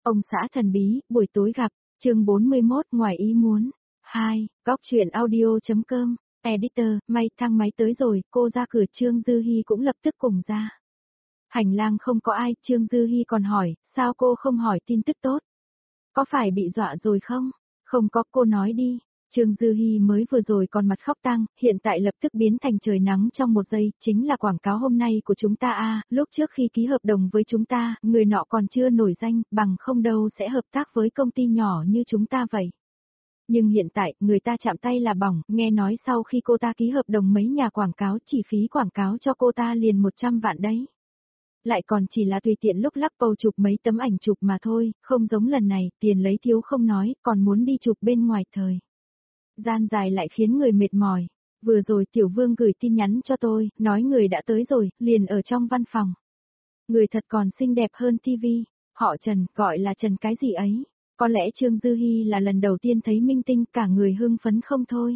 Ông xã thần bí, buổi tối gặp, chương 41 ngoài ý muốn. 2, góc truyện audio.com, editor, may thang máy tới rồi, cô ra cửa Trương Dư Hi cũng lập tức cùng ra. Hành lang không có ai, Trương Dư Hi còn hỏi, sao cô không hỏi tin tức tốt? Có phải bị dọa rồi không? Không có, cô nói đi. Trương Dư Hi mới vừa rồi còn mặt khóc tang, hiện tại lập tức biến thành trời nắng trong một giây, chính là quảng cáo hôm nay của chúng ta lúc trước khi ký hợp đồng với chúng ta, người nọ còn chưa nổi danh, bằng không đâu sẽ hợp tác với công ty nhỏ như chúng ta vậy. Nhưng hiện tại, người ta chạm tay là bỏng, nghe nói sau khi cô ta ký hợp đồng mấy nhà quảng cáo chỉ phí quảng cáo cho cô ta liền 100 vạn đấy. Lại còn chỉ là tùy tiện lúc lắp bầu chụp mấy tấm ảnh chụp mà thôi, không giống lần này, tiền lấy thiếu không nói, còn muốn đi chụp bên ngoài thời. Gian dài lại khiến người mệt mỏi. Vừa rồi Tiểu Vương gửi tin nhắn cho tôi, nói người đã tới rồi, liền ở trong văn phòng. Người thật còn xinh đẹp hơn TV. Họ Trần, gọi là Trần cái gì ấy. Có lẽ Trương Dư Hi là lần đầu tiên thấy minh tinh, cả người hưng phấn không thôi.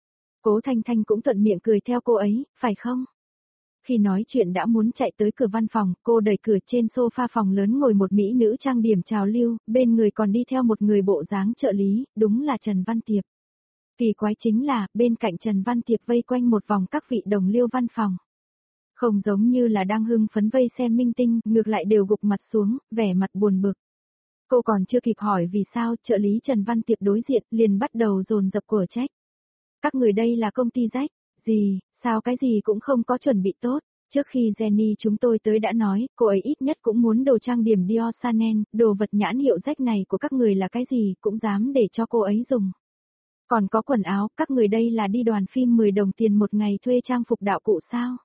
Cố Thanh Thanh cũng thuận miệng cười theo cô ấy, phải không? Khi nói chuyện đã muốn chạy tới cửa văn phòng, cô đẩy cửa, trên sofa phòng lớn ngồi một mỹ nữ trang điểm trào lưu, bên người còn đi theo một người bộ dáng trợ lý, đúng là Trần Văn Tiệp. Kỳ quái chính là, bên cạnh Trần Văn Tiệp vây quanh một vòng các vị đồng liêu văn phòng. Không giống như là đang hưng phấn vây xem minh tinh, ngược lại đều gục mặt xuống, vẻ mặt buồn bực. Cô còn chưa kịp hỏi vì sao, trợ lý Trần Văn Tiệp đối diện, liền bắt đầu dồn dập của trách. Các người đây là công ty rách, gì, sao cái gì cũng không có chuẩn bị tốt. Trước khi Jenny chúng tôi tới đã nói, cô ấy ít nhất cũng muốn đồ trang điểm Dior Chanel, đồ vật nhãn hiệu rách này của các người là cái gì, cũng dám để cho cô ấy dùng. Còn có quần áo, các người đây là đi đoàn phim 10 đồng tiền một ngày thuê trang phục đạo cụ sao?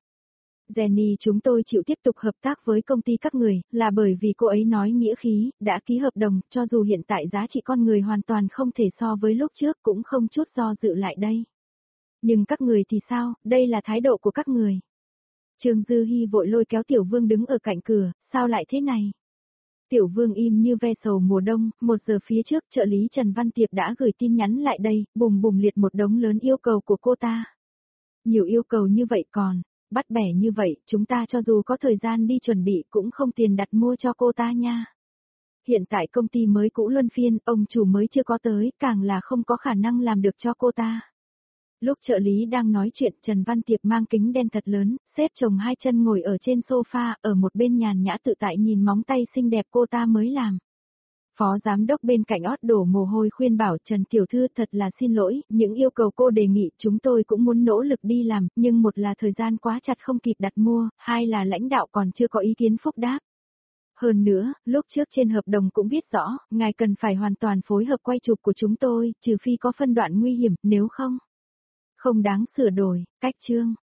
Jenny chúng tôi chịu tiếp tục hợp tác với công ty các người, là bởi vì cô ấy nói nghĩa khí, đã ký hợp đồng, cho dù hiện tại giá trị con người hoàn toàn không thể so với lúc trước cũng không chút do dự lại đây. Nhưng các người thì sao, đây là thái độ của các người. Trương Dư Hi vội lôi kéo Tiểu Vương đứng ở cạnh cửa, sao lại thế này? Tiểu Vương im như ve sầu mùa đông, 1 giờ phía trước trợ lý Trần Văn Tiệp đã gửi tin nhắn lại đây, bùng bùng liệt một đống lớn yêu cầu của cô ta. Nhiều yêu cầu như vậy còn, bắt bẻ như vậy, chúng ta cho dù có thời gian đi chuẩn bị cũng không tiền đặt mua cho cô ta nha. Hiện tại công ty mới cũ luân phiên, ông chủ mới chưa có tới, càng là không có khả năng làm được cho cô ta. Lúc trợ lý đang nói chuyện, Trần Văn Tiệp mang kính đen thật lớn, xếp chồng 2 chân ngồi ở trên sofa, ở một bên nhàn nhã tự tại nhìn móng tay xinh đẹp cô ta mới làm. Phó giám đốc bên cạnh ót đổ mồ hôi khuyên bảo Trần Tiểu Thư thật là xin lỗi, những yêu cầu cô đề nghị chúng tôi cũng muốn nỗ lực đi làm, nhưng một là thời gian quá chặt không kịp đặt mua, hai là lãnh đạo còn chưa có ý kiến phúc đáp. Hơn nữa, lúc trước trên hợp đồng cũng viết rõ, ngài cần phải hoàn toàn phối hợp quay chụp của chúng tôi, trừ phi có phân đoạn nguy hiểm, nếu không đáng sửa đổi, cách chương.